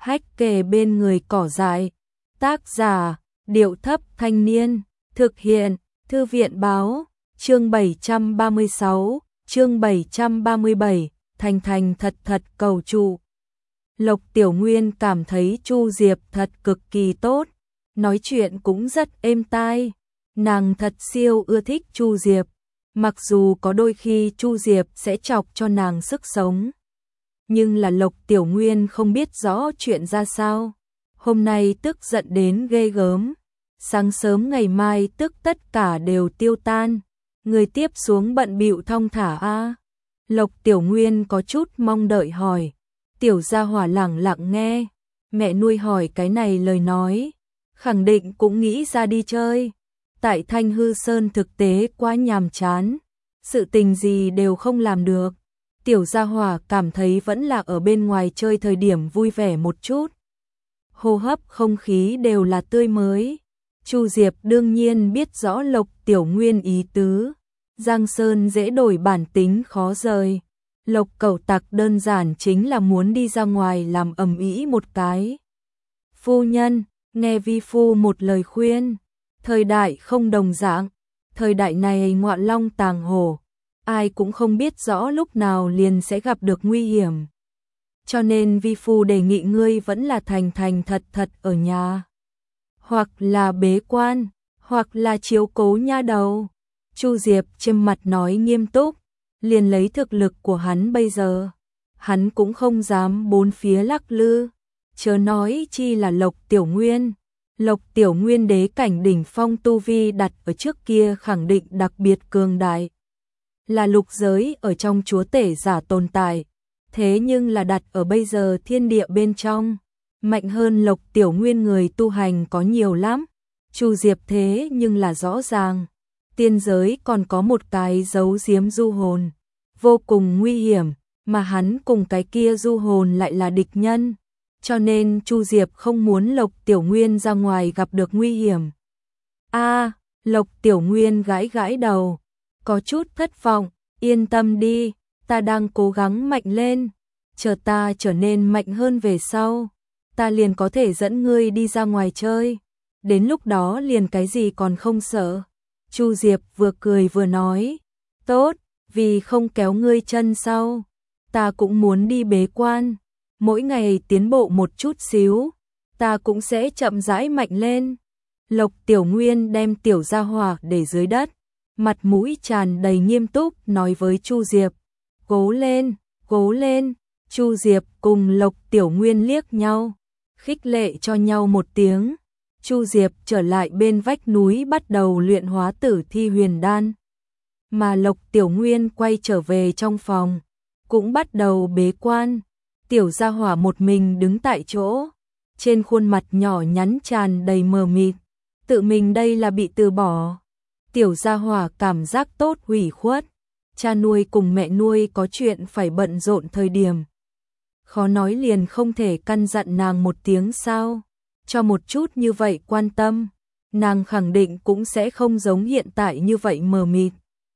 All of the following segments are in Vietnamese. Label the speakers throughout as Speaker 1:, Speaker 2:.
Speaker 1: hách kề bên người cỏ dại. Tác giả, Điệu Thấp Thanh Niên. Thực hiện, Thư viện Báo. Chương 736, chương 737, Thành Thành thật thật cầu trụ. Lộc Tiểu Nguyên cảm thấy Chu Diệp thật cực kỳ tốt, nói chuyện cũng rất êm tai. Nàng thật siêu ưa thích Chu Diệp, mặc dù có đôi khi Chu Diệp sẽ chọc cho nàng sức sống. Nhưng là Lộc Tiểu Nguyên không biết rõ chuyện ra sao. Hôm nay tức giận đến ghê gớm. Sáng sớm ngày mai tức tất cả đều tiêu tan. Người tiếp xuống bận bịu thong thả a. Lộc Tiểu Nguyên có chút mong đợi hỏi. Tiểu gia hỏa lẳng lặng nghe. Mẹ nuôi hỏi cái này lời nói, khẳng định cũng nghĩ ra đi chơi. Tại Thanh Hư Sơn thực tế quá nhàm chán, sự tình gì đều không làm được. Tiểu gia hỏa cảm thấy vẫn là ở bên ngoài chơi thời điểm vui vẻ một chút. Hô hấp không khí đều là tươi mới. Chu Diệp đương nhiên biết rõ Lộc Tiểu Nguyên ý tứ. Giang Sơn dễ đổi bản tính khó rời. Lộc Cẩu Tặc đơn giản chính là muốn đi ra ngoài làm ầm ĩ một cái. Phu nhân, nghe vi phu một lời khuyên. Thời đại không đồng dạng. Thời đại này ngoạn long tàng hổ. Ai cũng không biết rõ lúc nào liền sẽ gặp được nguy hiểm. Cho nên vi phu đề nghị ngươi vẫn là thành thành thật thật ở nhà. Hoặc là bế quan, hoặc là chiếu cố nha đầu. Chu Diệp trên mặt nói nghiêm túc, liền lấy thực lực của hắn bây giờ. Hắn cũng không dám bốn phía lắc lư, chớ nói chi là Lộc Tiểu Nguyên. Lộc Tiểu Nguyên đế cảnh đỉnh phong tu vi đặt ở trước kia khẳng định đặc biệt cường đại. Là lục giới ở trong chúa tể giả tồn tại. Thế nhưng là đặt ở bây giờ thiên địa bên trong, mạnh hơn Lộc Tiểu Nguyên người tu hành có nhiều lắm. Chu Diệp thế nhưng là rõ ràng, tiên giới còn có một cái giấu giếm du hồn, vô cùng nguy hiểm, mà hắn cùng cái kia du hồn lại là địch nhân. Cho nên Chu Diệp không muốn Lộc Tiểu Nguyên ra ngoài gặp được nguy hiểm. Lộc Tiểu Nguyên gãi gãi đầu, có chút thất vọng. Yên tâm đi, ta đang cố gắng mạnh lên. Chờ ta trở nên mạnh hơn về sau, ta liền có thể dẫn ngươi đi ra ngoài chơi. Đến lúc đó liền cái gì còn không sợ. Chu Diệp vừa cười vừa nói, tốt, vì không kéo ngươi chân sau, ta cũng muốn đi bế quan. Mỗi ngày tiến bộ một chút xíu, ta cũng sẽ chậm rãi mạnh lên. Lộc Tiểu Nguyên đem tiểu gia hỏa để dưới đất, mặt mũi tràn đầy nghiêm túc nói với Chu Diệp, cố lên, cố lên. Chu Diệp cùng Lộc Tiểu Nguyên liếc nhau, khích lệ cho nhau một tiếng. Chu Diệp trở lại bên vách núi bắt đầu luyện hóa tử thi huyền đan. Mà Lộc Tiểu Nguyên quay trở về trong phòng, cũng bắt đầu bế quan. Tiểu gia hỏa một mình đứng tại chỗ, trên khuôn mặt nhỏ nhắn tràn đầy mờ mịt, tự mình đây là bị từ bỏ. Tiểu gia hỏa cảm giác tốt hủy khuất, cha nuôi cùng mẹ nuôi có chuyện phải bận rộn thời điểm. Khó nói liền không thể căn dặn nàng một tiếng sao, cho một chút như vậy quan tâm, nàng khẳng định cũng sẽ không giống hiện tại như vậy mờ mịt.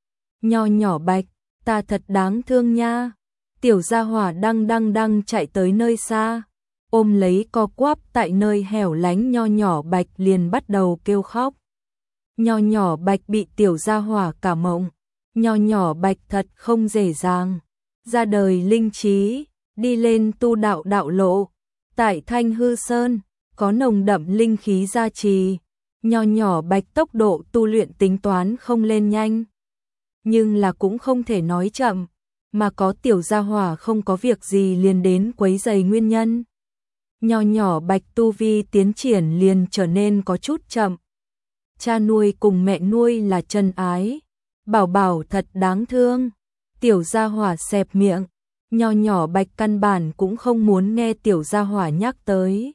Speaker 1: Nho nhỏ Bạch, ta thật đáng thương nha. Tiểu gia hỏa đang chạy tới nơi xa, ôm lấy co quắp tại nơi hẻo lánh nho nhỏ Bạch liền bắt đầu kêu khóc. Nho nhỏ Bạch bị tiểu gia hỏa cả mộng. Nho nhỏ Bạch thật không dễ dàng ra đời linh trí, đi lên tu đạo đạo lộ. Tại Thanh Hư Sơn có nồng đậm linh khí gia trì, nho nhỏ Bạch tốc độ tu luyện tính toán không lên nhanh, nhưng là cũng không thể nói chậm, mà có tiểu gia hỏa không có việc gì liền đến quấy rầy nguyên nhân. Nho nhỏ Bạch tu vi tiến triển liền trở nên có chút chậm. Cha nuôi cùng mẹ nuôi là chân ái, bảo bảo thật đáng thương. Tiểu gia hỏa xẹp miệng, nho nhỏ Bạch căn bản cũng không muốn nghe tiểu gia hỏa nhắc tới.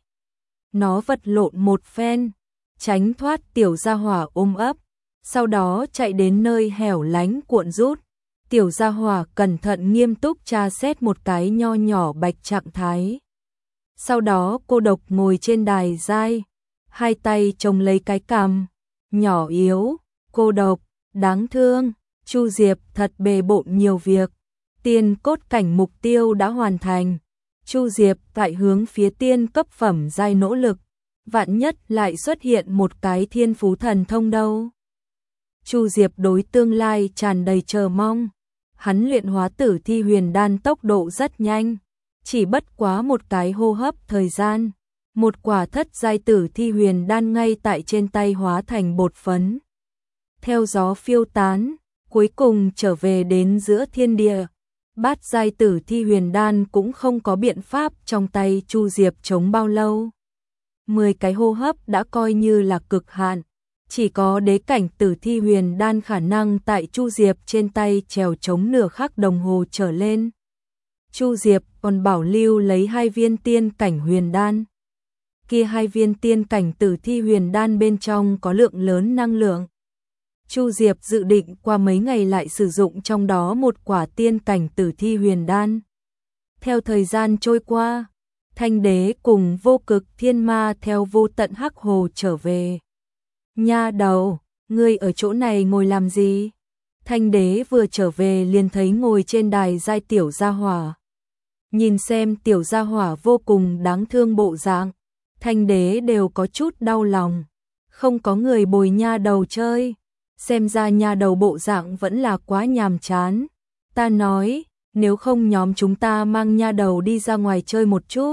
Speaker 1: Nó vật lộn một phen, tránh thoát tiểu gia hỏa ôm ấp, sau đó chạy đến nơi hẻo lánh cuộn rút. Tiểu gia hỏa cẩn thận nghiêm túc tra xét một cái nho nhỏ Bạch trạng thái. Sau đó cô độc ngồi trên đài giai, hai tay chồng lấy cái cằm, nhỏ yếu, cô độc, đáng thương. Chu Diệp thật bề bộn nhiều việc, tiền cốt cảnh mục tiêu đã hoàn thành. Chu Diệp tại hướng phía tiên cấp phẩm giai nỗ lực, vạn nhất lại xuất hiện một cái thiên phú thần thông đâu. Chu Diệp đối tương lai tràn đầy chờ mong, hắn luyện hóa tử thi huyền đan tốc độ rất nhanh, chỉ bất quá một cái hô hấp thời gian, một quả thất giai tử thi huyền đan ngay tại trên tay hóa thành bột phấn. Theo gió phiêu tán, cuối cùng trở về đến giữa thiên địa. Bát giai tử thi huyền đan cũng không có biện pháp trong tay Chu Diệp chống bao lâu. 10 cái hô hấp đã coi như là cực hạn, chỉ có đế cảnh tử thi huyền đan khả năng tại Chu Diệp trên tay trèo chống nửa khắc đồng hồ trở lên. Chu Diệp còn bảo lưu lấy 2 viên tiên cảnh huyền đan. Kia 2 viên tiên cảnh tử thi huyền đan bên trong có lượng lớn năng lượng. Chu Diệp dự định qua mấy ngày lại sử dụng trong đó một quả tiên cảnh tử thi huyền đan. Theo thời gian trôi qua, Thanh Đế cùng Vô Cực Thiên Ma theo Vô Tận Hắc Hồ trở về. Nha đầu, ngươi ở chỗ này ngồi làm gì? Thanh Đế vừa trở về liền thấy ngồi trên đài giai tiểu gia hỏa. Nhìn xem tiểu gia hỏa vô cùng đáng thương bộ dạng, Thanh Đế đều có chút đau lòng. Không có người bồi nha đầu chơi. Xem ra nha đầu bộ dạng vẫn là quá nhàm chán. Ta nói, nếu không nhóm chúng ta mang nha đầu đi ra ngoài chơi một chút.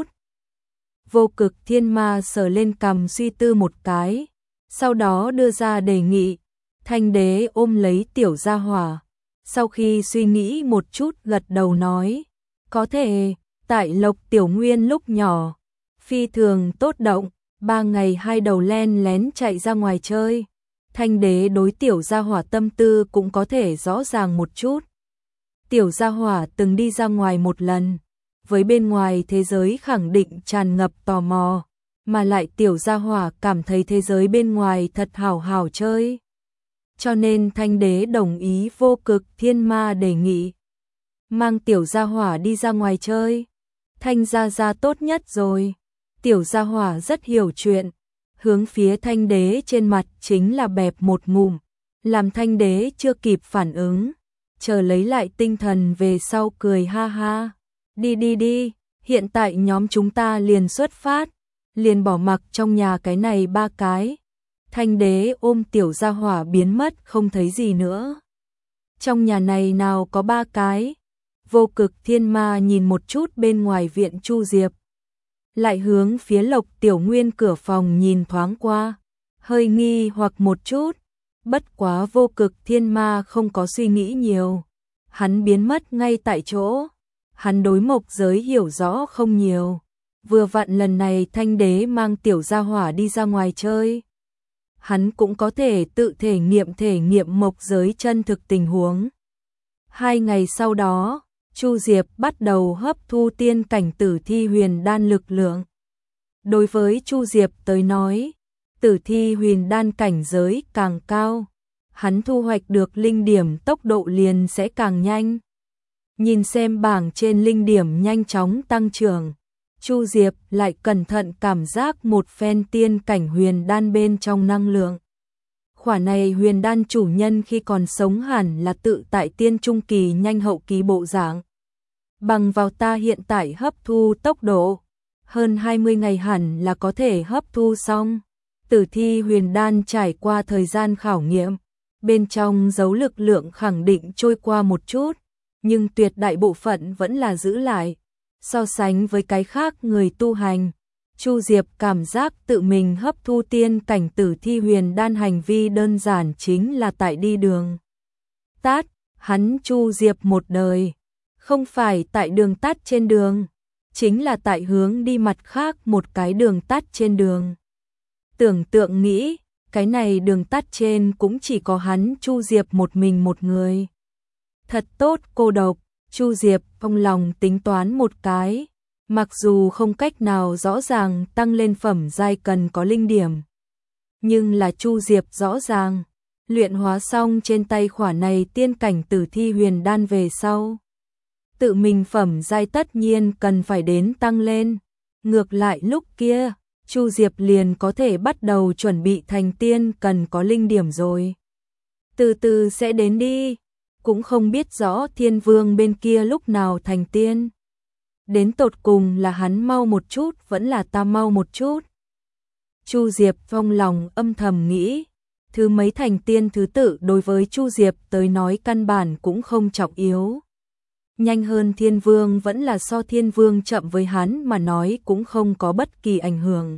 Speaker 1: Vô Cực Thiên Ma sờ lên cằm suy tư một cái, sau đó đưa ra đề nghị. Thanh Đế ôm lấy tiểu gia hỏa, sau khi suy nghĩ một chút gật đầu nói, có thể, tại Lộc Tiểu Nguyên lúc nhỏ, phi thường tốt động, 3 ngày 2 đầu len lén chạy ra ngoài chơi. Thanh Đế đối tiểu gia hỏa tâm tư cũng có thể rõ ràng một chút. Tiểu gia hỏa từng đi ra ngoài một lần, với bên ngoài thế giới khẳng định tràn ngập tò mò, mà lại tiểu gia hỏa cảm thấy thế giới bên ngoài thật hảo hảo chơi. Cho nên Thanh Đế đồng ý Vô Cực Thiên Ma đề nghị. Mang tiểu gia hỏa đi ra ngoài chơi. Thanh gia gia tốt nhất rồi. Tiểu gia hỏa rất hiểu chuyện. Hướng phía Thanh Đế trên mặt chính là bẹp một ngụm, làm Thanh Đế chưa kịp phản ứng, chờ lấy lại tinh thần về sau cười ha ha. Đi đi đi, hiện tại nhóm chúng ta liền xuất phát, liền bỏ mặc trong nhà cái này 3 cái. Thanh Đế ôm tiểu gia hỏa biến mất không thấy gì nữa. Trong nhà này nào có 3 cái. Vô Cực Thiên Ma nhìn một chút bên ngoài viện Chu Diệp, lại hướng phía Lộc Tiểu Nguyên cửa phòng nhìn thoáng qua, hơi nghi hoặc một chút, bất quá Vô Cực Thiên Ma không có suy nghĩ nhiều, hắn biến mất ngay tại chỗ, hắn đối mộc giới hiểu rõ không nhiều, vừa vặn lần này Thanh Đế mang tiểu gia hỏa đi ra ngoài chơi, hắn cũng có thể tự thể nghiệm mộc giới chân thực tình huống. 2 ngày sau đó, Chu Diệp bắt đầu hấp thu tiên cảnh tử thi huyền đan lực lượng. Đối với Chu Diệp tới nói, tử thi huyền đan cảnh giới càng cao, hắn thu hoạch được linh điểm tốc độ liền sẽ càng nhanh. Nhìn xem bảng trên linh điểm nhanh chóng tăng trưởng, Chu Diệp lại cẩn thận cảm giác một phen tiên cảnh huyền đan bên trong năng lượng. Khỏa này huyền đan chủ nhân khi còn sống hẳn là tự tại tiên trung kỳ nhanh hậu kỳ bộ dạng. Bằng vào ta hiện tại hấp thu tốc độ, hơn 20 ngày hẳn là có thể hấp thu xong. Tử thi huyền đan trải qua thời gian khảo nghiệm, bên trong dấu lực lượng khẳng định trôi qua một chút, nhưng tuyệt đại bộ phận vẫn là giữ lại. So sánh với cái khác người tu hành, Chu Diệp cảm giác tự mình hấp thu tiên cảnh tử thi huyền đan hành vi đơn giản chính là tại đi đường tắt, hắn Chu Diệp một đời, không phải tại đường tắt trên đường, chính là tại hướng đi mặt khác một cái đường tắt trên đường. Tưởng tượng nghĩ, cái này đường tắt trên cũng chỉ có hắn Chu Diệp một mình một người. Thật tốt cô độc, Chu Diệp trong lòng tính toán một cái, mặc dù không cách nào rõ ràng tăng lên phẩm giai cần có linh điểm. Nhưng là Chu Diệp rõ ràng, luyện hóa xong trên tay khỏa này tiên cảnh tử thi huyền đan về sau. Tự mình phẩm giai tất nhiên cần phải đến tăng lên. Ngược lại lúc kia, Chu Diệp liền có thể bắt đầu chuẩn bị thành tiên cần có linh điểm rồi. Từ từ sẽ đến đi, cũng không biết rõ Thiên Vương bên kia lúc nào thành tiên. Đến tột cùng là hắn mau một chút vẫn là ta mau một chút. Chu Diệp trong lòng âm thầm nghĩ, thứ mấy thành tiên thứ tự đối với Chu Diệp tới nói căn bản cũng không trọng yếu. Nhanh hơn Thiên Vương vẫn là so Thiên Vương chậm với hắn mà nói cũng không có bất kỳ ảnh hưởng.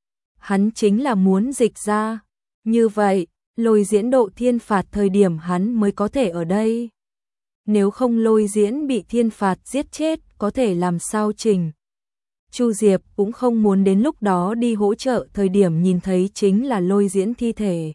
Speaker 1: Hắn chính là muốn dịch ra, như vậy, Lôi Diễn độ thiên phạt thời điểm hắn mới có thể ở đây. Nếu không Lôi Diễn bị thiên phạt giết chết, có thể làm sao trình. Chu Diệp cũng không muốn đến lúc đó đi hỗ trợ thời điểm nhìn thấy chính là Lôi Diễn thi thể.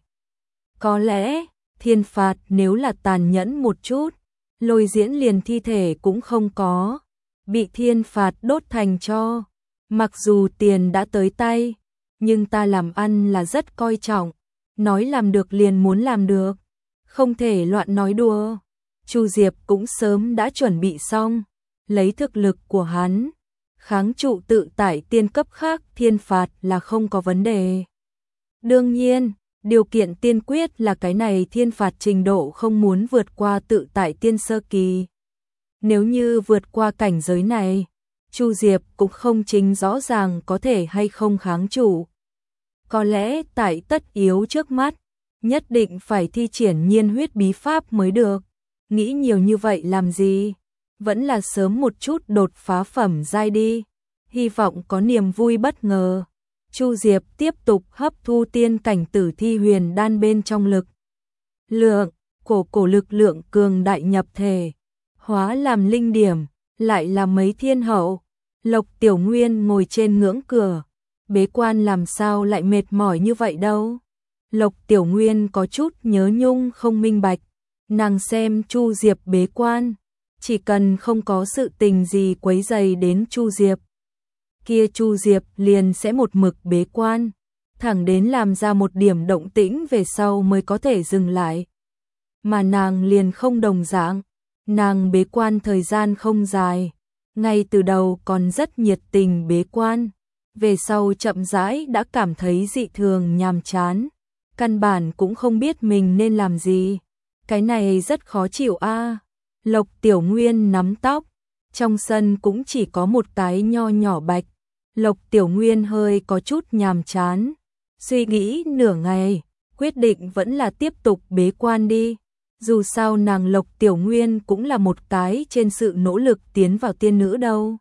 Speaker 1: Có lẽ, thiên phạt nếu là tàn nhẫn một chút, Lôi Diễn liền thi thể cũng không có, bị thiên phạt đốt thành tro. Mặc dù tiền đã tới tay, nhưng ta làm ăn là rất coi trọng, nói làm được liền muốn làm được, không thể loạn nói đùa. Chu Diệp cũng sớm đã chuẩn bị xong, lấy thực lực của hắn, kháng trụ tự tại tiên cấp khác thiên phạt là không có vấn đề. Đương nhiên, điều kiện tiên quyết là cái này thiên phạt trình độ không muốn vượt qua tự tại tiên sơ kỳ. Nếu như vượt qua cảnh giới này, Chu Diệp cũng không chính rõ ràng có thể hay không kháng trụ. Có lẽ tại tất yếu trước mắt, nhất định phải thi triển nhiên huyết bí pháp mới được. Nghĩ nhiều như vậy làm gì? Vẫn là sớm một chút đột phá phẩm giai đi. Hy vọng có niềm vui bất ngờ. Chu Diệp tiếp tục hấp thu tiên cảnh tử thi huyền đan bên trong lực lượng, cổ lực lượng cường đại nhập thể, hóa làm linh điểm, lại là mấy thiên hậu. Lộc Tiểu Nguyên ngồi trên ngưỡng cửa, bế quan làm sao lại mệt mỏi như vậy đâu. Lộc Tiểu Nguyên có chút nhớ nhung không minh bạch, nàng xem Chu Diệp bế quan, chỉ cần không có sự tình gì quấy rầy đến Chu Diệp, kia Chu Diệp liền sẽ một mực bế quan, thẳng đến làm ra một điểm động tĩnh về sau mới có thể dừng lại. Mà nàng liền không đồng dạng, nàng bế quan thời gian không dài, ngay từ đầu còn rất nhiệt tình bế quan, về sau chậm rãi đã cảm thấy dị thường nhàm chán, căn bản cũng không biết mình nên làm gì. Cái này rất khó chịu a. Lộc Tiểu Nguyên nắm tóc, trong sân cũng chỉ có một cái nho nhỏ bạch. Lộc Tiểu Nguyên hơi có chút nhàm chán, suy nghĩ nửa ngày, quyết định vẫn là tiếp tục bế quan đi. Dù sao nàng Lộc Tiểu Nguyên cũng là một cái trên sự nỗ lực tiến vào tiên nữ đâu.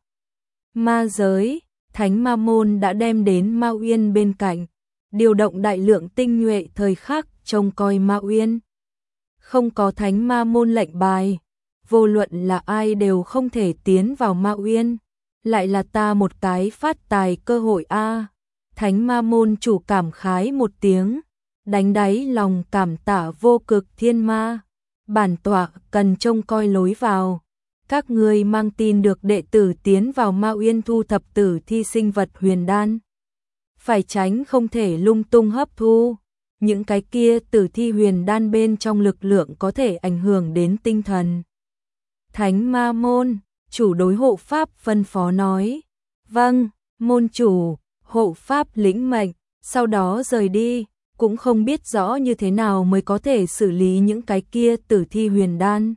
Speaker 1: Ma giới, Thánh Ma Môn đã đem đến Ma Uyên bên cạnh, điều động đại lượng tinh nhuệ thời khắc trông coi Ma Uyên. Không có Thánh Ma Môn lệnh bài, vô luận là ai đều không thể tiến vào Ma Uyên. Lại là ta một cái phát tài cơ hội a. Thánh Ma Môn chủ cảm khái một tiếng, đánh đáy lòng cảm tạ vô cực thiên ma. Bản tọa cần trông coi lối vào. Các ngươi mang tin được đệ tử tiến vào Ma Uyên thu thập tử thi sinh vật huyền đan. Phải tránh không thể lung tung hấp thu. Những cái kia tử thi huyền đan bên trong lực lượng có thể ảnh hưởng đến tinh thần. Thánh Ma Môn chủ đối hộ pháp phân phó nói. Vâng, môn chủ, hộ pháp lĩnh mệnh, sau đó rời đi, cũng không biết rõ như thế nào mới có thể xử lý những cái kia tử thi huyền đan.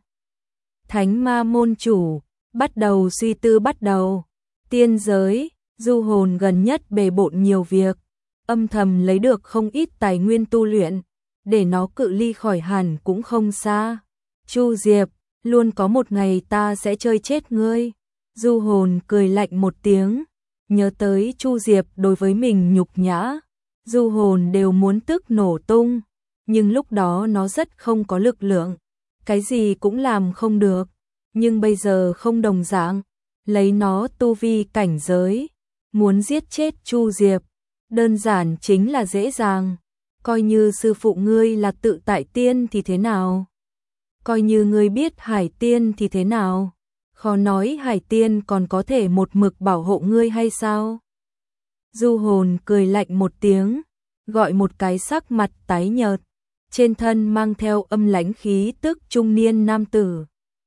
Speaker 1: Thánh Ma Môn chủ, bắt đầu suy tư bắt đầu. Tiên giới, Du Hồn gần nhất bề bộn nhiều việc, âm thầm lấy được không ít tài nguyên tu luyện, để nó cự ly khỏi hẳn cũng không xa. Chu Diệp, luôn có một ngày ta sẽ chơi chết ngươi. Du Hồn cười lạnh một tiếng, nhớ tới Chu Diệp đối với mình nhục nhã, Du Hồn đều muốn tức nổ tung, nhưng lúc đó nó rất không có lực lượng, cái gì cũng làm không được, nhưng bây giờ không đồng dạng, lấy nó tu vi cảnh giới, muốn giết chết Chu Diệp, đơn giản chính là dễ dàng, coi như sư phụ ngươi là tự tại tiên thì thế nào? Coi như ngươi biết Hải Tiên thì thế nào? Khó nói Hải Tiên còn có thể một mực bảo hộ ngươi hay sao? Du Hồn cười lạnh một tiếng, gọi một cái sắc mặt tái nhợt, trên thân mang theo âm lãnh khí tức trung niên nam tử.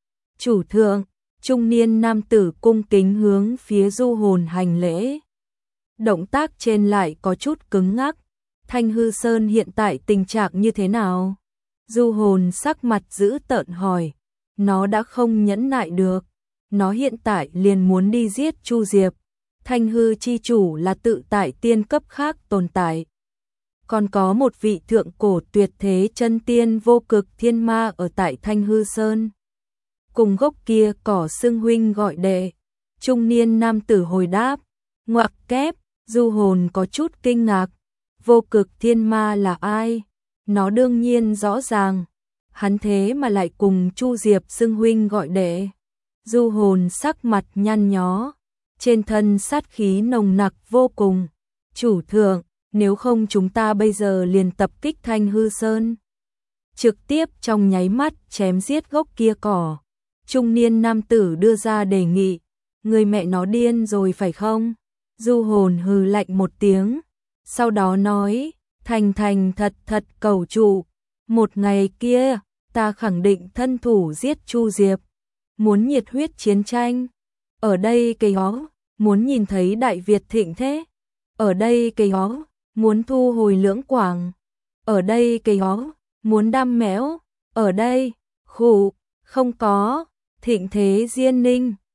Speaker 1: Chủ thượng, trung niên nam tử cung kính hướng phía Du Hồn hành lễ. Động tác trên lại có chút cứng ngắc. Thanh Hư Sơn hiện tại tình trạng như thế nào? Du Hồn sắc mặt dữ tợn hỏi. Nó đã không nhẫn nại được. nó hiện tại liền muốn đi giết Chu Diệp. Thanh hư chi chủ là tự tại tiên cấp khác tồn tại. Còn có một vị thượng cổ tuyệt thế chân tiên vô cực thiên ma ở tại Thanh hư sơn. Cùng gốc kia cỏ xưng huynh gọi đệ. Trung niên nam tử hồi đáp. Ngoặc kép, Du Hồn có chút kinh ngạc. Vô cực thiên ma là ai? Nó đương nhiên rõ ràng. Hắn thế mà lại cùng Chu Diệp xưng huynh gọi đệ. Du Hồn sắc mặt nhăn nhó. Trên thân sát khí nồng nặc vô cùng. Chủ thượng, nếu không chúng ta bây giờ liền tập kích Thanh hư sơn. Trực tiếp trong nháy mắt chém giết gốc kia cỏ. Trung niên nam tử đưa ra đề nghị. Người mẹ nó điên rồi phải không? Du Hồn hừ lạnh một tiếng. Sau đó nói, thành thành thật thật cầu trụ. Một ngày kia, ta khẳng định thân thủ giết Chu Diệp. Muốn nhiệt huyết chiến tranh. Ở đây cây ó, muốn nhìn thấy Đại Việt thịnh thế. Ở đây cây ó, muốn thu hồi Lưỡng Quảng. Ở đây cây ó, muốn đam mẽo. Ở đây, khụ, không có, thịnh thế Diên Ninh.